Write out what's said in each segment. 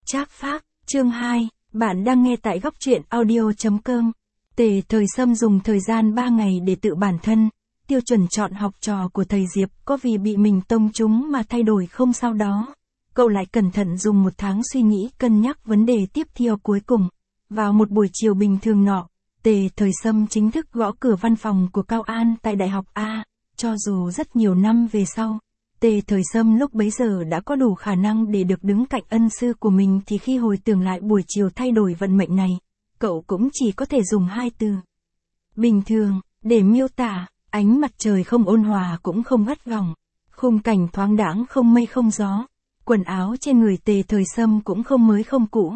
Trác Phác, chương 2, bạn đang nghe tại góc truyện audio.com. Tề Thời Sâm dùng thời gian 3 ngày để tự bản thân, tiêu chuẩn chọn học trò của thầy Diệp có vì bị mình tông trúng mà thay đổi không sao đó. Cậu lại cẩn thận dùng 1 tháng suy nghĩ cân nhắc vấn đề tiếp theo cuối cùng. Vào một buổi chiều bình thường nọ, Tề Thời Sâm chính thức gõ cửa văn phòng của Cao An tại Đại học A, cho dù rất nhiều năm về sau. Tề Thời Sâm lúc bấy giờ đã có đủ khả năng để được đứng cạnh ân sư của mình thì khi hồi tưởng lại buổi chiều thay đổi vận mệnh này, cậu cũng chỉ có thể dùng 2 từ. Bình thường, để miêu tả, ánh mặt trời không ôn hòa cũng không gắt gỏng, khung cảnh thoáng đãng không mây không gió, quần áo trên người Tề Thời Sâm cũng không mới không cũ.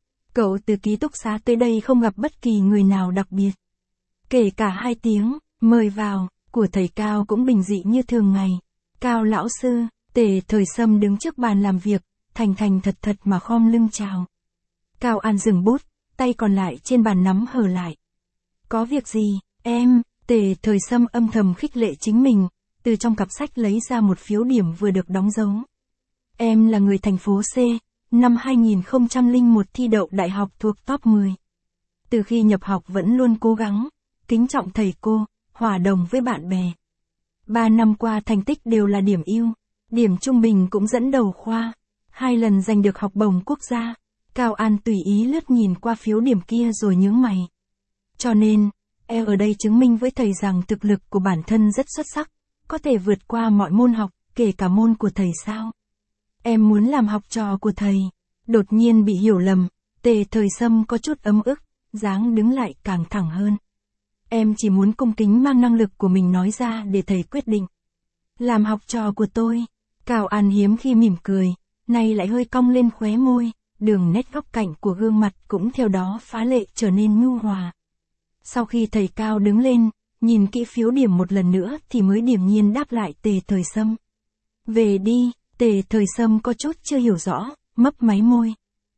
Cậu từ ký túc xá tới đây không gặp bất kỳ người nào đặc biệt. Kể cả 2 tiếng, mời vào, của thầy Cao cũng bình dị như thường ngày. Cao lão sư, Tề Thời Sâm đứng trước bàn làm việc, thành thành thật thật mà khom lưng chào. Cao An dừng bút, tay còn lại trên bàn nắm hờ lại. Có việc gì, em? Tề Thời Sâm âm thầm khích lệ chính mình, từ trong cặp sách lấy ra một phiếu điểm vừa được đóng dấu. Em là người thành phố C, năm 2001 thi đậu đại học thuộc top 10. Từ khi nhập học vẫn luôn cố gắng, kính trọng thầy cô, hòa đồng với bạn bè. 3 năm qua thành tích đều là điểm ưu, điểm trung bình cũng dẫn đầu khoa, 2 lần giành được học bổng quốc gia. Cao An tùy ý lướt nhìn qua phiếu điểm kia rồi nhướng mày. Cho nên, em ở đây chứng minh với thầy rằng thực lực của bản thân rất xuất sắc, có thể vượt qua mọi môn học, kể cả môn của thầy sao? Em muốn làm học trò của thầy. Đột nhiên bị hiểu lầm, Tề Thời Sâm có chút ấm ức, dáng đứng lại càng thẳng hơn. Em chỉ muốn cung kính mang năng lực của mình nói ra để thầy quyết định. Làm học trò của tôi. Cao An hiếm khi mỉm cười, nay lại hơi cong lên khóe môi, đường nét góc cạnh của gương mặt cũng theo đó phá lệ trở nên nhu hòa. Sau khi thầy Cao đứng lên, nhìn kỹ phiếu điểm một lần nữa thì mới điềm nhiên đáp lại Tề Thời Sâm. Về đi. Tề Thời Sâm có chút chưa hiểu rõ, mấp máy môi.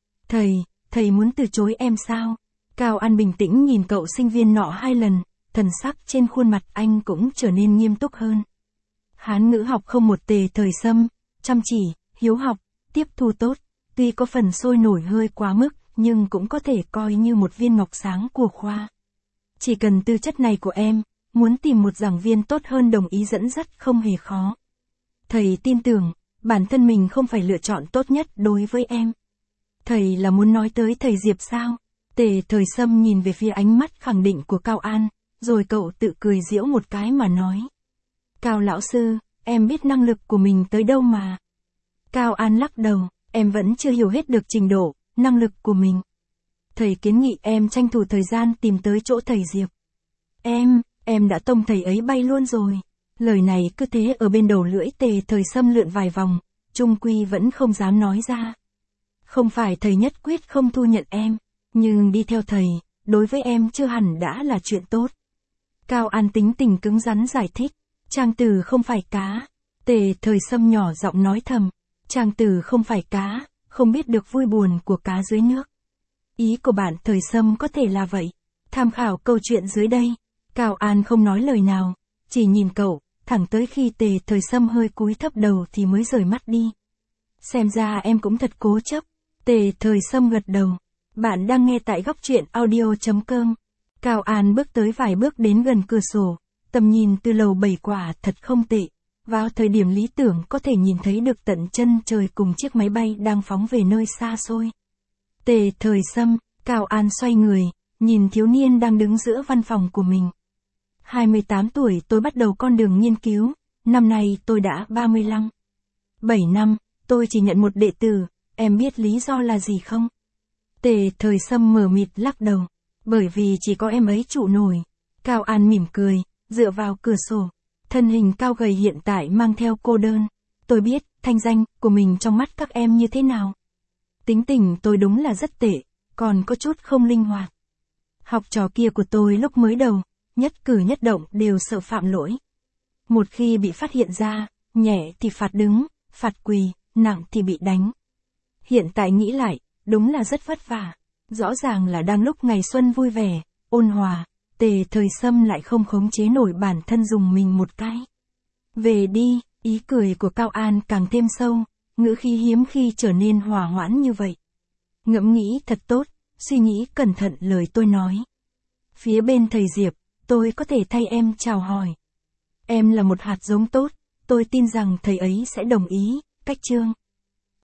Thầy muốn từ chối em sao? Cao An bình tĩnh nhìn cậu sinh viên nọ 2 lần, thần sắc trên khuôn mặt anh cũng trở nên nghiêm túc hơn. Hán ngữ học không một Tề Thời Sâm, chăm chỉ, hiếu học, tiếp thu tốt, tuy có phần sôi nổi hơi quá mức, nhưng cũng có thể coi như một viên ngọc sáng của khoa. Chỉ cần tư chất này của em, muốn tìm một giảng viên tốt hơn đồng ý dẫn dắt không hề khó. Thầy tin tưởng, bản thân mình không phải lựa chọn tốt nhất đối với em. Thầy là muốn nói tới thầy Diệp sao? Tề Thời Sâm nhìn về phía ánh mắt khẳng định của Cao An, rồi cậu tự cười giễu một cái mà nói. Cao lão sư, em biết năng lực của mình tới đâu mà. Cao An lắc đầu, em vẫn chưa hiểu hết được trình độ, năng lực của mình. Thầy kiến nghị em tranh thủ thời gian tìm tới chỗ thầy Diệp. Em đã tông thầy ấy bay luôn rồi. Lời này cứ thế ở bên đầu lưỡi Tề Thời Sâm lượn vài vòng, chung quy vẫn không dám nói ra. Không phải thầy nhất quyết không thu nhận em, nhưng đi theo thầy, đối với em chưa hẳn đã là chuyện tốt. Cao An tính tình cứng rắn giải thích, Trang Tử không phải cá. Tề Thời Sâm nhỏ giọng nói thầm, Trang Tử không phải cá, không biết được vui buồn của cá dưới nước. Ý của bạn Thời Sâm có thể là vậy. Tham khảo câu chuyện dưới đây. Cao An không nói lời nào, chỉ nhìn cậu, thẳng tới khi Tề Thời Sâm hơi cúi thấp đầu thì mới rời mắt đi. Xem ra em cũng thật cố chấp. Tề Thời Sâm gật đầu. Bạn đang nghe tại góc truyện audio.com. Cao An bước tới vài bước đến gần cửa sổ, tầm nhìn từ lầu 7 quả thật không tệ. Vào thời điểm lý tưởng có thể nhìn thấy được tận chân trời cùng chiếc máy bay đang phóng về nơi xa xôi. Tề Thời Sâm, Cao An xoay người, nhìn thiếu niên đang đứng giữa văn phòng của mình. 28 tuổi tôi bắt đầu con đường nghiên cứu, năm nay tôi đã 35. 7 năm, tôi chỉ nhận một đệ tử, em biết lý do là gì không? Tề Thời Sâm mờ mịt lắc đầu, bởi vì chỉ có em ấy trụ nổi. Cao An mỉm cười, dựa vào cửa sổ, thân hình cao gầy hiện tại mang theo cô đơn. Tôi biết, thanh danh của mình trong mắt các em như thế nào. Tính tình tôi đúng là rất tệ, còn có chút không linh hoạt. Học trò kia của tôi lúc mới đầu, nhất cử nhất động đều sợ phạm lỗi. Một khi bị phát hiện ra, nhẹ thì phạt đứng, phạt quỳ, nặng thì bị đánh. Hiện tại nghĩ lại, đúng là rất vất vả. Rõ ràng là đang lúc ngày xuân vui vẻ, ôn hòa, Tề Thời Sâm lại không khống chế nổi bản thân dùng mình một cái. Về đi, ý cười của Cao An càng thêm sâu, ngữ khí hiếm khi trở nên hòa hoãn như vậy. Ngẫm nghĩ thật tốt, suy nghĩ cẩn thận lời tôi nói. Phía bên thầy Diệp, tôi có thể thay em chào hỏi. Em là một hạt giống tốt, tôi tin rằng thầy ấy sẽ đồng ý. Cách chương